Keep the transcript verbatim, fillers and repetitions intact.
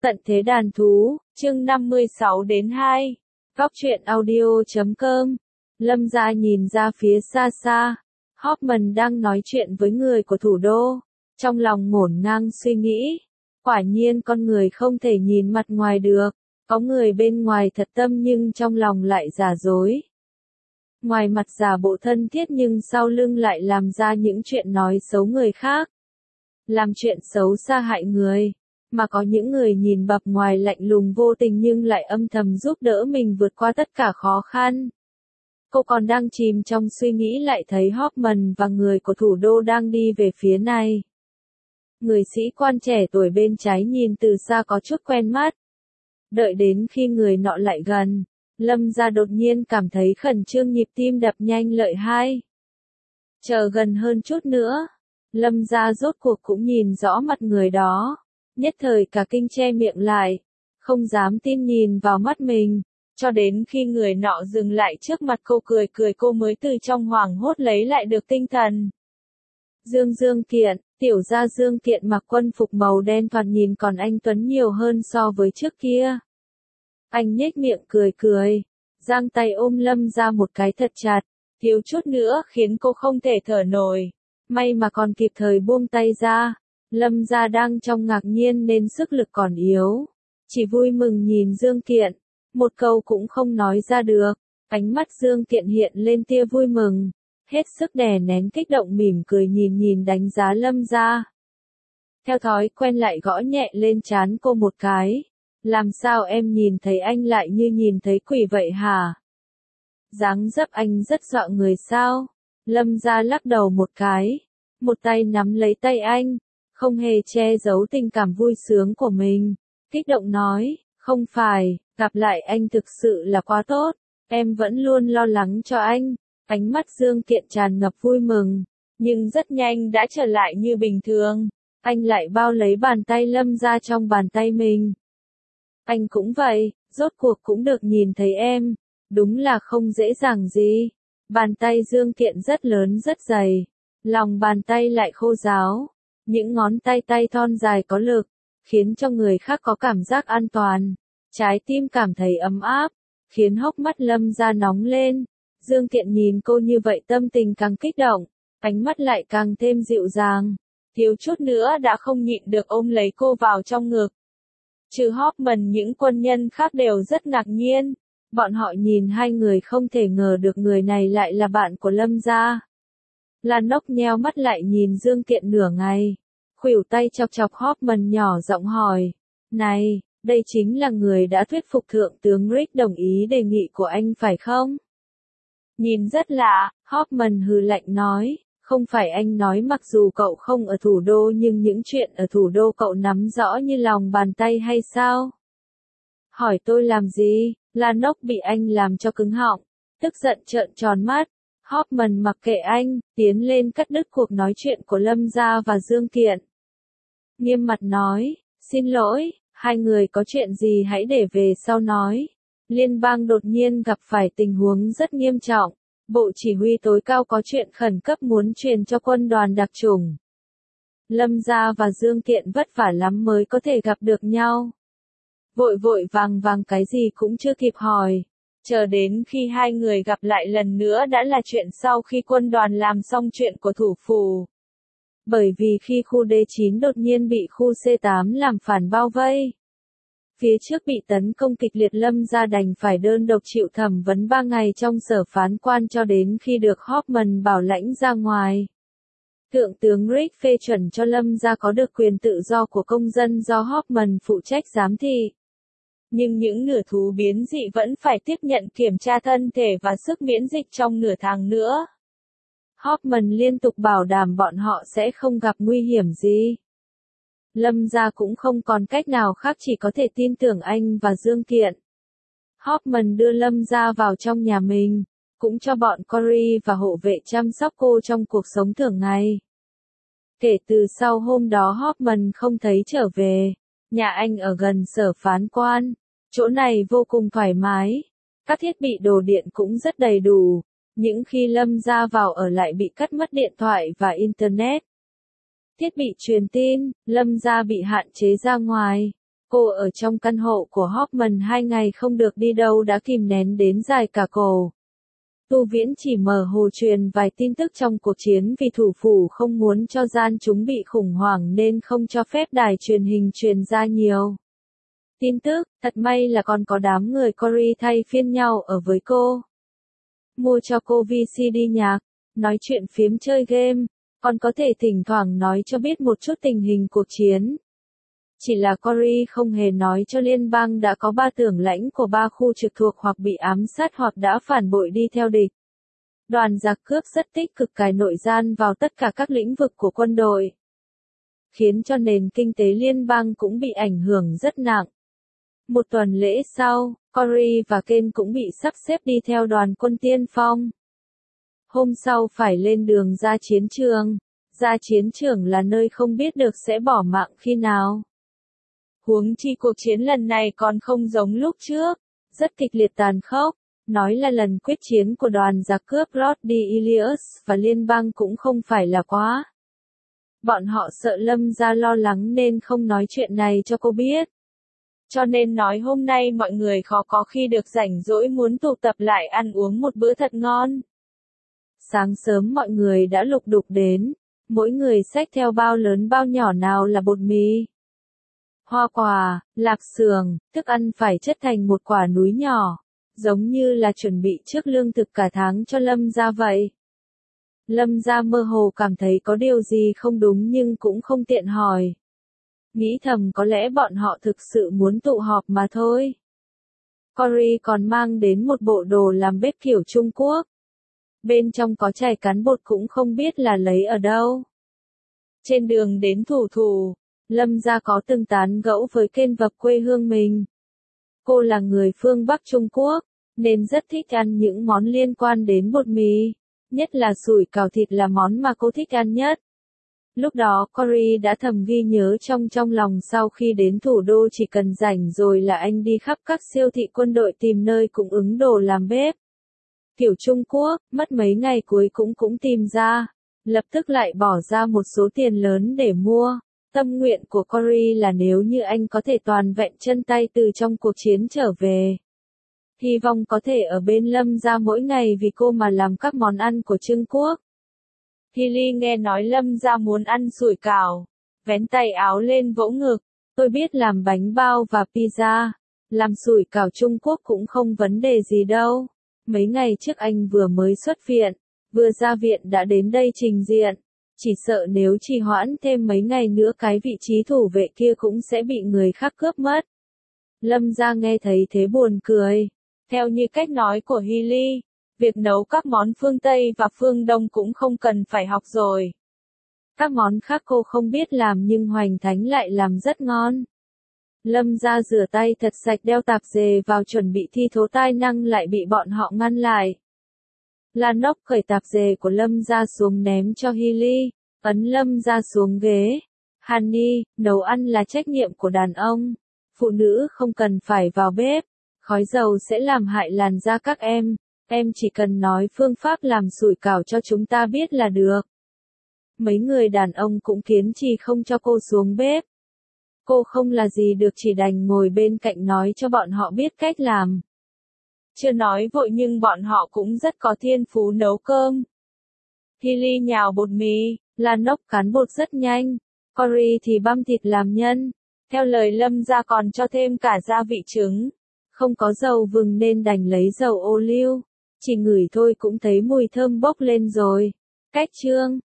Tận thế đàn thú, chương năm mươi sáu đến hai. Góc truyện audio chấm com. Lâm Gia nhìn ra phía xa xa. Hoffman đang nói chuyện với người của thủ đô. Trong lòng ngổn ngang suy nghĩ. Quả nhiên con người không thể nhìn mặt ngoài được. Có người bên ngoài thật tâm nhưng trong lòng lại giả dối. Ngoài mặt giả bộ thân thiết nhưng sau lưng lại làm ra những chuyện nói xấu người khác. Làm chuyện xấu xa hại người. Mà có những người nhìn bập ngoài lạnh lùng vô tình nhưng lại âm thầm giúp đỡ mình vượt qua tất cả khó khăn. Cô còn đang chìm trong suy nghĩ lại thấy Hoffman và người của thủ đô đang đi về phía này. Người sĩ quan trẻ tuổi bên trái nhìn từ xa có chút quen mắt. Đợi đến khi người nọ lại gần, Lâm Gia đột nhiên cảm thấy khẩn trương, nhịp tim đập nhanh lợi hai. Chờ gần hơn chút nữa, Lâm Gia rốt cuộc cũng nhìn rõ mặt người đó. Nhất thời cả kinh che miệng lại, không dám tin nhìn vào mắt mình, cho đến khi người nọ dừng lại trước mặt cô cười cười cô mới từ trong hoảng hốt lấy lại được tinh thần. Dương Dương Kiện, tiểu gia Dương Kiện mặc quân phục màu đen thoạt nhìn còn anh tuấn nhiều hơn so với trước kia. Anh nhếch miệng cười cười, giang tay ôm Lâm Gia một cái thật chặt, thiếu chút nữa khiến cô không thể thở nổi, may mà còn kịp thời buông tay ra. Lâm Gia đang trong ngạc nhiên nên sức lực còn yếu. Chỉ vui mừng nhìn Dương Kiện. Một câu cũng không nói ra được. Ánh mắt Dương Kiện hiện lên tia vui mừng. Hết sức đè nén kích động mỉm cười nhìn nhìn đánh giá Lâm Gia. Theo thói quen lại gõ nhẹ lên trán cô một cái. Làm sao em nhìn thấy anh lại như nhìn thấy quỷ vậy hả? Dáng dấp anh rất dọa người sao? Lâm Gia lắc đầu một cái. Một tay nắm lấy tay anh. Không hề che giấu tình cảm vui sướng của mình, kích động nói, không phải, gặp lại anh thực sự là quá tốt, em vẫn luôn lo lắng cho anh. Ánh mắt Dương Kiện tràn ngập vui mừng, nhưng rất nhanh đã trở lại như bình thường, anh lại bao lấy bàn tay Lâm Gia trong bàn tay mình. Anh cũng vậy, rốt cuộc cũng được nhìn thấy em, đúng là không dễ dàng gì. Bàn tay Dương Kiện rất lớn rất dày, lòng bàn tay lại khô ráo. Những ngón tay tay thon dài có lực, khiến cho người khác có cảm giác an toàn. Trái tim cảm thấy ấm áp, khiến hốc mắt Lâm Gia nóng lên. Dương Kiện nhìn cô như vậy tâm tình càng kích động, ánh mắt lại càng thêm dịu dàng. Thiếu chút nữa đã không nhịn được ôm lấy cô vào trong ngực. Trừ Hoffman những quân nhân khác đều rất ngạc nhiên. Bọn họ nhìn hai người không thể ngờ được người này lại là bạn của Lâm Gia. Lan Nốc nheo mắt lại nhìn Dương Kiện nửa ngày, khuỷu tay chọc chọc Hoffman nhỏ giọng hỏi, này, đây chính là người đã thuyết phục thượng tướng Rick đồng ý đề nghị của anh phải không? Nhìn rất lạ, Hoffman hừ lạnh nói, không phải anh nói mặc dù cậu không ở thủ đô nhưng những chuyện ở thủ đô cậu nắm rõ như lòng bàn tay hay sao? Hỏi tôi làm gì? Lan Nốc bị anh làm cho cứng họng, tức giận trợn tròn mắt. Hoffman mặc kệ anh, tiến lên cắt đứt cuộc nói chuyện của Lâm Gia và Dương Kiện. Nghiêm mặt nói, xin lỗi, hai người có chuyện gì hãy để về sau nói. Liên bang đột nhiên gặp phải tình huống rất nghiêm trọng. Bộ chỉ huy tối cao có chuyện khẩn cấp muốn truyền cho quân đoàn đặc chủng. Lâm Gia và Dương Kiện vất vả lắm mới có thể gặp được nhau. Vội vội vàng vàng cái gì cũng chưa kịp hỏi. Chờ đến khi hai người gặp lại lần nữa đã là chuyện sau khi quân đoàn làm xong chuyện của thủ phủ. Bởi vì khi khu D chín đột nhiên bị khu C tám làm phản bao vây. Phía trước bị tấn công kịch liệt Lâm Gia đành phải đơn độc chịu thẩm vấn ba ngày trong sở phán quan cho đến khi được Hoffman bảo lãnh ra ngoài. Thượng tướng Rick phê chuẩn cho Lâm Gia có được quyền tự do của công dân do Hoffman phụ trách giám thị. Nhưng những nửa thú biến dị vẫn phải tiếp nhận kiểm tra thân thể và sức miễn dịch trong nửa tháng nữa. Hoffman liên tục bảo đảm bọn họ sẽ không gặp nguy hiểm gì. Lâm Gia cũng không còn cách nào khác chỉ có thể tin tưởng anh và Dương Kiện. Hoffman đưa Lâm Gia vào trong nhà mình, cũng cho bọn Cory và hộ vệ chăm sóc cô trong cuộc sống thường ngày. Kể từ sau hôm đó Hoffman không thấy trở về, nhà anh ở gần sở phán quan. Chỗ này vô cùng thoải mái, các thiết bị đồ điện cũng rất đầy đủ, những khi Lâm Gia vào ở lại bị cắt mất điện thoại và Internet. Thiết bị truyền tin, Lâm Gia bị hạn chế ra ngoài, Cô ở trong căn hộ của Hoffman hai ngày không được đi đâu đã kìm nén đến dài cả cổ. Tu Viễn chỉ mơ hồ truyền vài tin tức trong cuộc chiến vì thủ phủ không muốn cho gian chúng bị khủng hoảng nên không cho phép đài truyền hình truyền ra nhiều tin tức. Thật may là còn có đám người Corey thay phiên nhau ở với cô. Mua cho cô vê xê đê nhạc, nói chuyện phiếm chơi game, còn có thể thỉnh thoảng nói cho biết một chút tình hình cuộc chiến. Chỉ là Corey không hề nói cho liên bang đã có ba tưởng lãnh của ba khu trực thuộc hoặc bị ám sát hoặc đã phản bội đi theo địch. Đoàn giặc cướp rất tích cực cài nội gian vào tất cả các lĩnh vực của quân đội, khiến cho nền kinh tế liên bang cũng bị ảnh hưởng rất nặng. Một tuần lễ sau, Corey và Ken cũng bị sắp xếp đi theo đoàn quân tiên phong. Hôm sau phải lên đường ra chiến trường. Ra chiến trường là nơi không biết được sẽ bỏ mạng khi nào. Huống chi cuộc chiến lần này còn không giống lúc trước, rất kịch liệt tàn khốc. Nói là lần quyết chiến của đoàn giặc cướp Roddy Ilias và liên bang cũng không phải là quá. Bọn họ sợ Lâm Gia lo lắng nên không nói chuyện này cho cô biết. Cho nên nói hôm nay mọi người khó có khi được rảnh rỗi muốn tụ tập lại ăn uống một bữa thật ngon. Sáng sớm mọi người đã lục đục đến, mỗi người xách theo bao lớn bao nhỏ, nào là bột mì, hoa quả, lạp xưởng, thức ăn phải chất thành một quả núi nhỏ, giống như là chuẩn bị trước lương thực cả tháng cho Lâm Gia vậy. Lâm Gia mơ hồ cảm thấy có điều gì không đúng nhưng cũng không tiện hỏi. Nghĩ thầm có lẽ bọn họ thực sự muốn tụ họp mà thôi. Corey còn mang đến một bộ đồ làm bếp kiểu Trung Quốc. Bên trong có chày cán bột cũng không biết là lấy ở đâu. Trên đường đến thủ thủ, Lâm Gia có từng tán gẫu với Ken vập quê hương mình. Cô là người phương Bắc Trung Quốc, nên rất thích ăn những món liên quan đến bột mì, nhất là sủi cảo thịt là món mà cô thích ăn nhất. Lúc đó Corey đã thầm ghi nhớ trong trong lòng sau khi đến thủ đô chỉ cần rảnh rồi là anh đi khắp các siêu thị quân đội tìm nơi cung ứng đồ làm bếp kiểu Trung Quốc, mất mấy ngày cuối cũng cũng tìm ra, lập tức lại bỏ ra một số tiền lớn để mua. Tâm nguyện của Corey là nếu như anh có thể toàn vẹn chân tay từ trong cuộc chiến trở về, hy vọng có thể ở bên Lâm Gia mỗi ngày vì cô mà làm các món ăn của Trung Quốc. Hilly nghe nói Lâm Gia muốn ăn sủi cảo, vén tay áo lên vỗ ngực, tôi biết làm bánh bao và pizza, làm sủi cảo Trung Quốc cũng không vấn đề gì đâu. Mấy ngày trước anh vừa mới xuất viện, vừa ra viện đã đến đây trình diện, chỉ sợ nếu trì hoãn thêm mấy ngày nữa cái vị trí thủ vệ kia cũng sẽ bị người khác cướp mất. Lâm Gia nghe thấy thế buồn cười. Theo như cách nói của Hilly, việc nấu các món phương Tây và phương Đông cũng không cần phải học rồi. Các món khác cô không biết làm nhưng Hoành Thánh lại làm rất ngon. Lâm Gia rửa tay thật sạch đeo tạp dề vào chuẩn bị thi thố tài năng lại bị bọn họ ngăn lại. Lan Nóc cởi tạp dề của Lâm Gia xuống ném cho Hilly, ấn Lâm Gia xuống ghế. Honey, nấu ăn là trách nhiệm của đàn ông. Phụ nữ không cần phải vào bếp. Khói dầu sẽ làm hại làn da các em. Em chỉ cần nói phương pháp làm sủi cảo cho chúng ta biết là được. Mấy người đàn ông cũng kiên trì không cho cô xuống bếp. Cô không là gì được chỉ đành ngồi bên cạnh nói cho bọn họ biết cách làm. Chưa nói vội nhưng bọn họ cũng rất có thiên phú nấu cơm. Hilly nhào bột mì, Lan Nóc cán bột rất nhanh, Corey thì băm thịt làm nhân. Theo lời Lâm Gia còn cho thêm cả gia vị trứng. Không có dầu vừng nên đành lấy dầu ô liu. Chỉ ngửi thôi cũng thấy mùi thơm bốc lên rồi. Cách chương